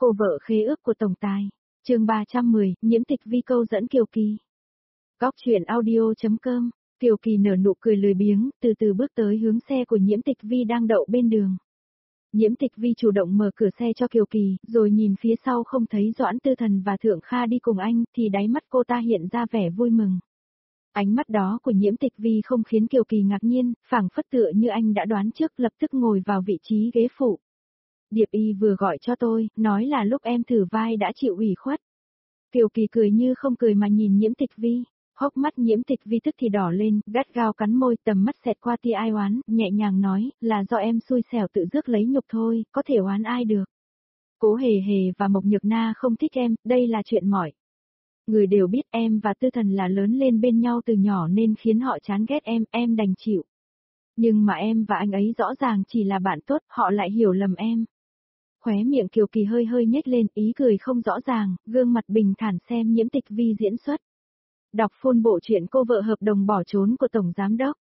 Cô vợ khế ước của tổng tài. Chương 310, Nhiễm Tịch Vi câu dẫn Kiều Kỳ. Góc truyện audio.com. Kiều Kỳ nở nụ cười lười biếng, từ từ bước tới hướng xe của Nhiễm Tịch Vi đang đậu bên đường. Nhiễm Tịch Vi chủ động mở cửa xe cho Kiều Kỳ, rồi nhìn phía sau không thấy Doãn Tư Thần và Thượng Kha đi cùng anh, thì đáy mắt cô ta hiện ra vẻ vui mừng. Ánh mắt đó của Nhiễm Tịch Vi không khiến Kiều Kỳ ngạc nhiên, phảng phất tựa như anh đã đoán trước, lập tức ngồi vào vị trí ghế phụ. Điệp Y vừa gọi cho tôi, nói là lúc em thử vai đã chịu ủy khuất. Kiều Kỳ cười như không cười mà nhìn Nhiễm Tịch Vi, hốc mắt Nhiễm Tịch Vi tức thì đỏ lên, gắt gao cắn môi, tầm mắt xẹt qua tia ai oán, nhẹ nhàng nói, là do em xui xẻo tự rước lấy nhục thôi, có thể oán ai được. Cố Hề Hề và Mộc Nhược Na không thích em, đây là chuyện mỏi. Người đều biết em và Tư Thần là lớn lên bên nhau từ nhỏ nên khiến họ chán ghét em đành chịu. Nhưng mà em và anh ấy rõ ràng chỉ là bạn tốt, họ lại hiểu lầm em. Khóe miệng Kiều Kỳ hơi hơi nhếch lên, ý cười không rõ ràng, gương mặt bình thản xem Nhiễm Tịch Vi diễn xuất. Đọc full bộ truyện Cô vợ hợp đồng bỏ trốn của Tổng Giám Đốc.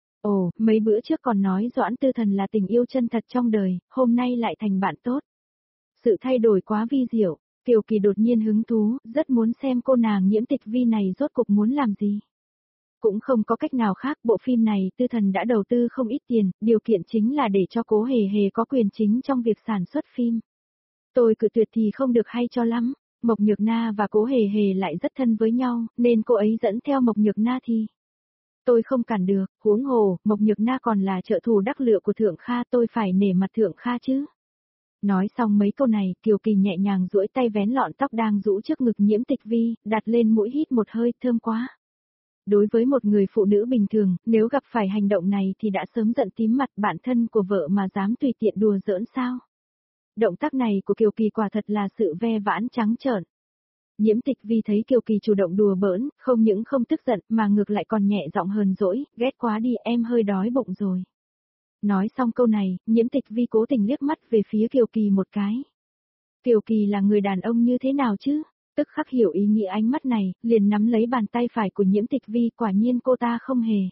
Ồ, mấy bữa trước còn nói Doãn Tư Thần là tình yêu chân thật trong đời, hôm nay lại thành bạn tốt. Sự thay đổi quá vi diệu, Kiều Kỳ đột nhiên hứng thú, rất muốn xem cô nàng Nhiễm Tịch Vi này rốt cuộc muốn làm gì. Cũng không có cách nào khác, bộ phim này Tư Thần đã đầu tư không ít tiền, điều kiện chính là để cho Cố Hề Hề có quyền chính trong việc sản xuất phim. Tôi cự tuyệt thì không được hay cho lắm, Mộc Nhược Na và Cố Hề Hề lại rất thân với nhau, nên cô ấy dẫn theo Mộc Nhược Na thì tôi không cản được, huống hồ, Mộc Nhược Na còn là trợ thủ đắc lựa của Thượng Kha, tôi phải nể mặt Thượng Kha chứ. Nói xong mấy câu này, Kiều Kỳ nhẹ nhàng duỗi tay vén lọn tóc đang rũ trước ngực Nhiễm Tịch Vi, đặt lên mũi hít một hơi, thơm quá. Đối với một người phụ nữ bình thường, nếu gặp phải hành động này thì đã sớm giận tím mặt, bạn thân của vợ mà dám tùy tiện đùa giỡn sao. Động tác này của Kiều Kỳ quả thật là sự ve vãn trắng trợn. Nhiễm Tịch Vi thấy Kiều Kỳ chủ động đùa bỡn, không những không tức giận mà ngược lại còn nhẹ giọng hờn dỗi, ghét quá đi, em hơi đói bụng rồi. Nói xong câu này, Nhiễm Tịch Vi cố tình liếc mắt về phía Kiều Kỳ một cái. Kiều Kỳ là người đàn ông như thế nào chứ? Tức khắc hiểu ý nghĩa ánh mắt này, liền nắm lấy bàn tay phải của Nhiễm Tịch Vi, quả nhiên cô ta không hề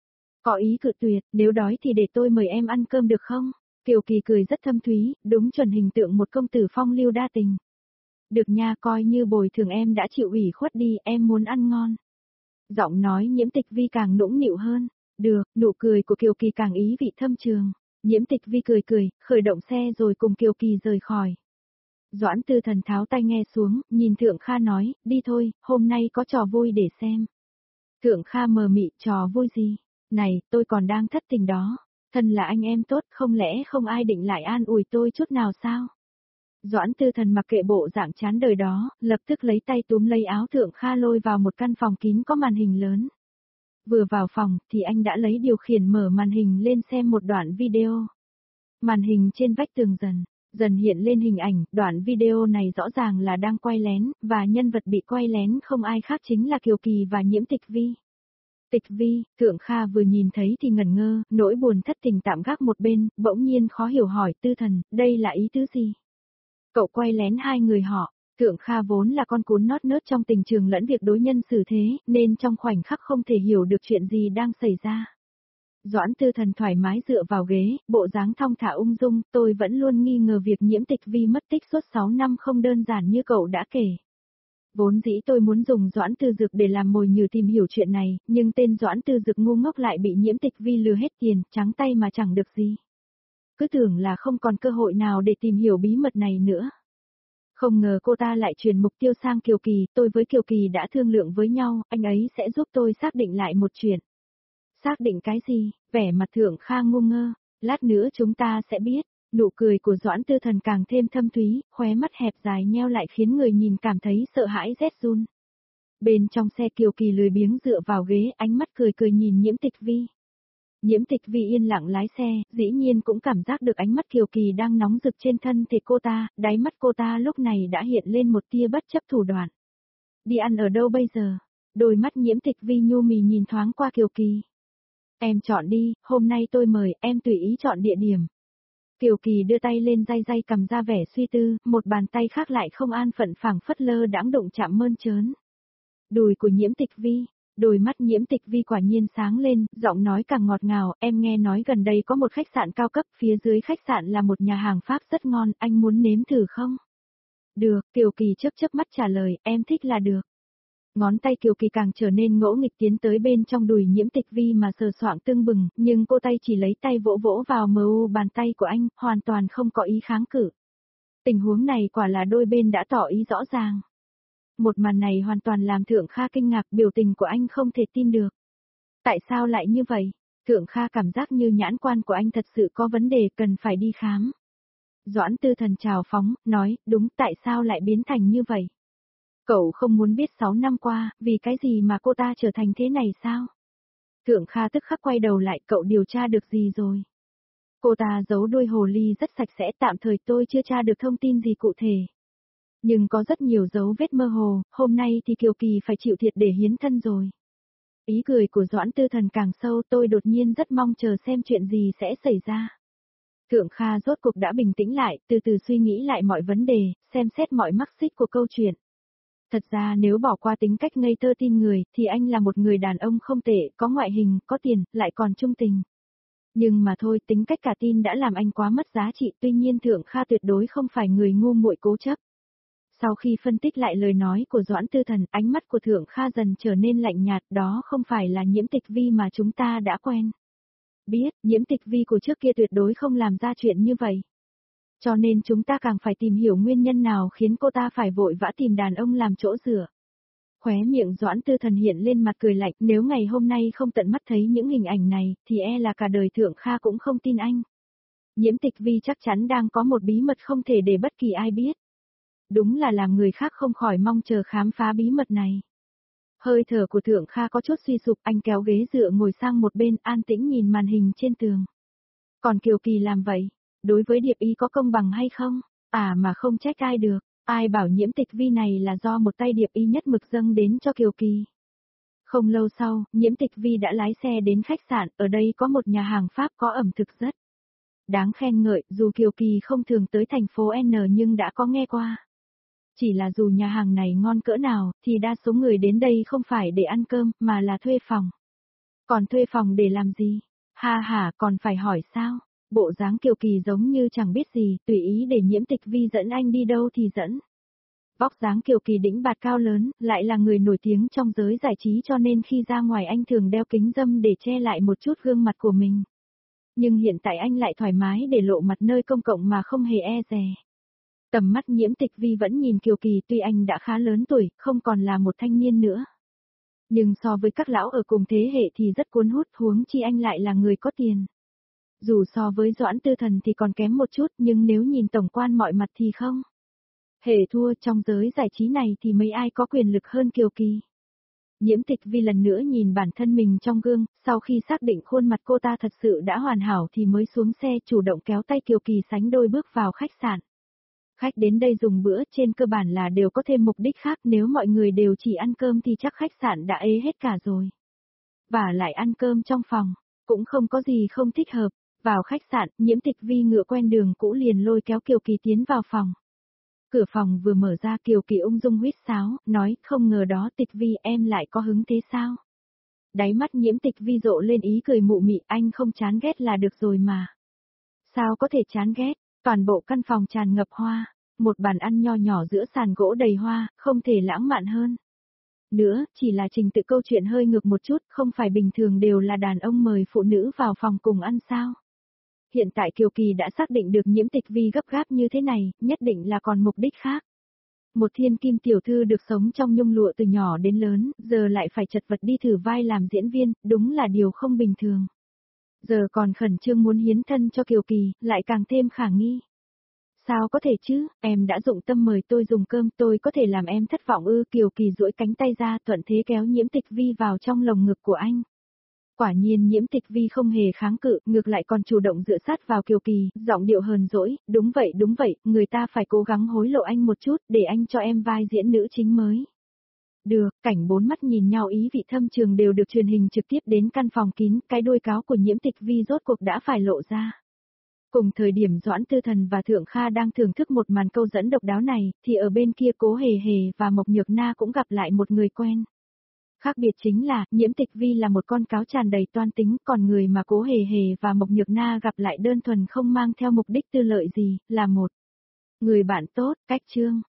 có ý cự tuyệt, nếu đói thì để tôi mời em ăn cơm được không? Kiều Kỳ cười rất thâm thúy, đúng chuẩn hình tượng một công tử phong lưu đa tình. Được nha, coi như bồi thường em đã chịu ủy khuất đi, em muốn ăn ngon. Giọng nói Nhiễm Tịch Vi càng nũng nịu hơn. Được, nụ cười của Kiều Kỳ càng ý vị thâm trường. Nhiễm Tịch Vi cười cười, khởi động xe rồi cùng Kiều Kỳ rời khỏi. Doãn Tư Thần tháo tai nghe xuống, nhìn Thượng Kha nói, đi thôi, hôm nay có trò vui để xem. Thượng Kha mờ mị, trò vui gì? Này, tôi còn đang thất tình đó. Thân là anh em tốt, không lẽ không ai định lại an ủi tôi chút nào sao? Doãn Tư Thần mặc kệ bộ dạng chán đời đó, lập tức lấy tay túm lấy áo Thượng Kha lôi vào một căn phòng kín có màn hình lớn. Vừa vào phòng thì anh đã lấy điều khiển mở màn hình lên xem một đoạn video. Màn hình trên vách tường dần hiện lên hình ảnh, đoạn video này rõ ràng là đang quay lén, và nhân vật bị quay lén không ai khác chính là Kiều Kỳ và Nhiễm Tịch Vi. Tịch Vi, Thượng Kha vừa nhìn thấy thì ngẩn ngơ, nỗi buồn thất tình tạm gác một bên, bỗng nhiên khó hiểu hỏi Tư Thần, đây là ý tứ gì? Cậu quay lén hai người họ. Thượng Kha vốn là con cún nót nớt trong tình trường lẫn việc đối nhân xử thế, nên trong khoảnh khắc không thể hiểu được chuyện gì đang xảy ra. Doãn Tư Thần thoải mái dựa vào ghế, bộ dáng thong thả ung dung, tôi vẫn luôn nghi ngờ việc Nhiễm Tịch Vi mất tích suốt 6 năm không đơn giản như cậu đã kể. Vốn dĩ tôi muốn dùng Doãn Tư Dực để làm mồi nhử tìm hiểu chuyện này, nhưng tên Doãn Tư Dực ngu ngốc lại bị Nhiễm Tịch Vi lừa hết tiền, trắng tay mà chẳng được gì. Cứ tưởng là không còn cơ hội nào để tìm hiểu bí mật này nữa. Không ngờ cô ta lại chuyển mục tiêu sang Kiều Kỳ, tôi với Kiều Kỳ đã thương lượng với nhau, anh ấy sẽ giúp tôi xác định lại một chuyện. Xác định cái gì? Vẻ mặt Thượng Kha ngu ngơ, lát nữa chúng ta sẽ biết. Nụ cười của Doãn Tư Thần càng thêm thâm thúy, khóe mắt hẹp dài nheo lại khiến người nhìn cảm thấy sợ hãi rét run. Bên trong xe Kiều Kỳ lười biếng dựa vào ghế, ánh mắt cười cười nhìn Nhiễm Tịch Vi. Nhiễm Tịch Vi yên lặng lái xe, dĩ nhiên cũng cảm giác được ánh mắt Kiều Kỳ đang nóng rực trên thân thể cô ta, đáy mắt cô ta lúc này đã hiện lên một tia bất chấp thủ đoạn. Đi ăn ở đâu bây giờ? Đôi mắt Nhiễm Tịch Vi nhu mì nhìn thoáng qua Kiều Kỳ. Em chọn đi, hôm nay tôi mời, em tùy ý chọn địa điểm. Kiều Kỳ đưa tay lên day cầm ra vẻ suy tư, một bàn tay khác lại không an phận phảng phất lơ đãng đụng chạm mơn trớn đùi của Nhiễm Tịch Vi. Đôi mắt Nhiễm Tịch Vi quả nhiên sáng lên, giọng nói càng ngọt ngào, em nghe nói gần đây có một khách sạn cao cấp, phía dưới khách sạn là một nhà hàng Pháp rất ngon, anh muốn nếm thử không? Được, Kiều Kỳ chớp chớp mắt trả lời, em thích là được. Ngón tay Kiều Kỳ càng trở nên ngỗ nghịch tiến tới bên trong đùi Nhiễm Tịch Vi mà sờ soạng tưng bừng, nhưng cô tay chỉ lấy tay vỗ vỗ vào bàn tay của anh, hoàn toàn không có ý kháng cự. Tình huống này quả là đôi bên đã tỏ ý rõ ràng. Một màn này hoàn toàn làm Thượng Kha kinh ngạc, biểu tình của anh không thể tin được. Tại sao lại như vậy? Thượng Kha cảm giác như nhãn quan của anh thật sự có vấn đề, cần phải đi khám. Doãn Tư Thần trào phóng, nói, đúng, tại sao lại biến thành như vậy? Cậu không muốn biết 6 năm qua, vì cái gì mà cô ta trở thành thế này sao? Thượng Kha tức khắc quay đầu lại, cậu điều tra được gì rồi? Cô ta giấu đuôi hồ ly rất sạch sẽ, tạm thời tôi chưa tra được thông tin gì cụ thể. Nhưng có rất nhiều dấu vết mơ hồ, hôm nay thì Kiều Kỳ phải chịu thiệt để hiến thân rồi. Ý cười của Doãn Tư Thần càng sâu, tôi đột nhiên rất mong chờ xem chuyện gì sẽ xảy ra. Thượng Kha rốt cuộc đã bình tĩnh lại, từ từ suy nghĩ lại mọi vấn đề, xem xét mọi mắc xích của câu chuyện. Thật ra nếu bỏ qua tính cách ngây thơ tin người, thì anh là một người đàn ông không tệ, có ngoại hình, có tiền, lại còn trung tình. Nhưng mà thôi, tính cách cả tin đã làm anh quá mất giá trị, tuy nhiên Thượng Kha tuyệt đối không phải người ngu muội cố chấp. Sau khi phân tích lại lời nói của Doãn Tư Thần, ánh mắt của Thượng Kha dần trở nên lạnh nhạt, đó không phải là Nhiễm Tịch Vi mà chúng ta đã quen. Biết, Nhiễm Tịch Vi của trước kia tuyệt đối không làm ra chuyện như vậy. Cho nên chúng ta càng phải tìm hiểu nguyên nhân nào khiến cô ta phải vội vã tìm đàn ông làm chỗ dựa. Khóe miệng Doãn Tư Thần hiện lên mặt cười lạnh, nếu ngày hôm nay không tận mắt thấy những hình ảnh này, thì e là cả đời Thượng Kha cũng không tin anh. Nhiễm Tịch Vi chắc chắn đang có một bí mật không thể để bất kỳ ai biết. Đúng là làm người khác không khỏi mong chờ khám phá bí mật này. Hơi thở của Thượng Kha có chút suy sụp, anh kéo ghế dựa ngồi sang một bên, an tĩnh nhìn màn hình trên tường. Còn Kiều Kỳ làm vậy, đối với Điệp Y có công bằng hay không? À mà không trách ai được, ai bảo Nhiễm Tịch Vi này là do một tay Điệp Y nhất mực dâng đến cho Kiều Kỳ. Không lâu sau, Nhiễm Tịch Vi đã lái xe đến khách sạn, ở đây có một nhà hàng Pháp có ẩm thực rất đáng khen ngợi, dù Kiều Kỳ không thường tới thành phố N nhưng đã có nghe qua. Chỉ là dù nhà hàng này ngon cỡ nào, thì đa số người đến đây không phải để ăn cơm, mà là thuê phòng. Còn thuê phòng để làm gì? Ha ha, còn phải hỏi sao? Bộ dáng Kiều Kỳ giống như chẳng biết gì, tùy ý để Nhiễm Tịch Vi dẫn anh đi đâu thì dẫn. Vóc dáng Kiều Kỳ đĩnh bạt cao lớn, lại là người nổi tiếng trong giới giải trí cho nên khi ra ngoài anh thường đeo kính râm để che lại một chút gương mặt của mình. Nhưng hiện tại anh lại thoải mái để lộ mặt nơi công cộng mà không hề e dè. Tầm mắt Nhiễm Tịch Vi vẫn nhìn Kiều Kỳ, tuy anh đã khá lớn tuổi, không còn là một thanh niên nữa. Nhưng so với các lão ở cùng thế hệ thì rất cuốn hút, huống chi anh lại là người có tiền. Dù so với Doãn Tư Thần thì còn kém một chút, nhưng nếu nhìn tổng quan mọi mặt thì không. Hề thua, trong giới giải trí này thì mấy ai có quyền lực hơn Kiều Kỳ. Nhiễm Tịch Vi lần nữa nhìn bản thân mình trong gương, sau khi xác định khuôn mặt cô ta thật sự đã hoàn hảo thì mới xuống xe chủ động kéo tay Kiều Kỳ sánh đôi bước vào khách sạn. Khách đến đây dùng bữa trên cơ bản là đều có thêm mục đích khác, nếu mọi người đều chỉ ăn cơm thì chắc khách sạn đã ế hết cả rồi. Và lại ăn cơm trong phòng, cũng không có gì không thích hợp. Vào khách sạn, Nhiễm Tịch Vi ngựa quen đường cũ liền lôi kéo Kiều Kỳ tiến vào phòng. Cửa phòng vừa mở ra, Kiều Kỳ ung dung huýt sáo, nói, không ngờ đó Tịch Vi em lại có hứng thế sao? Đáy mắt Nhiễm Tịch Vi rộ lên ý cười mụ mị, anh không chán ghét là được rồi mà. Sao có thể chán ghét, toàn bộ căn phòng tràn ngập hoa, một bàn ăn nho nhỏ giữa sàn gỗ đầy hoa, không thể lãng mạn hơn. Nữa, chỉ là trình tự câu chuyện hơi ngược một chút, không phải bình thường đều là đàn ông mời phụ nữ vào phòng cùng ăn sao? Hiện tại Kiều Kỳ đã xác định được Nhiễm Tịch Vi gấp gáp như thế này, nhất định là còn mục đích khác. Một thiên kim tiểu thư được sống trong nhung lụa từ nhỏ đến lớn, giờ lại phải chật vật đi thử vai làm diễn viên, đúng là điều không bình thường. Giờ còn khẩn trương muốn hiến thân cho Kiều Kỳ, lại càng thêm khả nghi. Sao có thể chứ, em đã dụng tâm mời tôi dùng cơm, tôi có thể làm em thất vọng ư? Kiều Kỳ duỗi cánh tay ra thuận thế kéo Nhiễm Tịch Vi vào trong lồng ngực của anh. Quả nhiên Nhiễm Tịch Vi không hề kháng cự, ngược lại còn chủ động dựa sát vào Kiều Kỳ, giọng điệu hờn dỗi, đúng vậy, người ta phải cố gắng hối lộ anh một chút, để anh cho em vai diễn nữ chính mới. Được, cảnh bốn mắt nhìn nhau ý vị thâm trường đều được truyền hình trực tiếp đến căn phòng kín, cái đuôi cáo của Nhiễm Tịch Vi rốt cuộc đã phải lộ ra. Cùng thời điểm Doãn Tư Thần và Thượng Kha đang thưởng thức một màn câu dẫn độc đáo này, thì ở bên kia Cố Hề Hề và Mộc Nhược Na cũng gặp lại một người quen. Khác biệt chính là, Nhiễm Tịch Vi là một con cáo tràn đầy toan tính, còn người mà Cố Hề Hề và Mộc Nhược Na gặp lại đơn thuần không mang theo mục đích tư lợi gì, là một người bạn tốt, cách chương.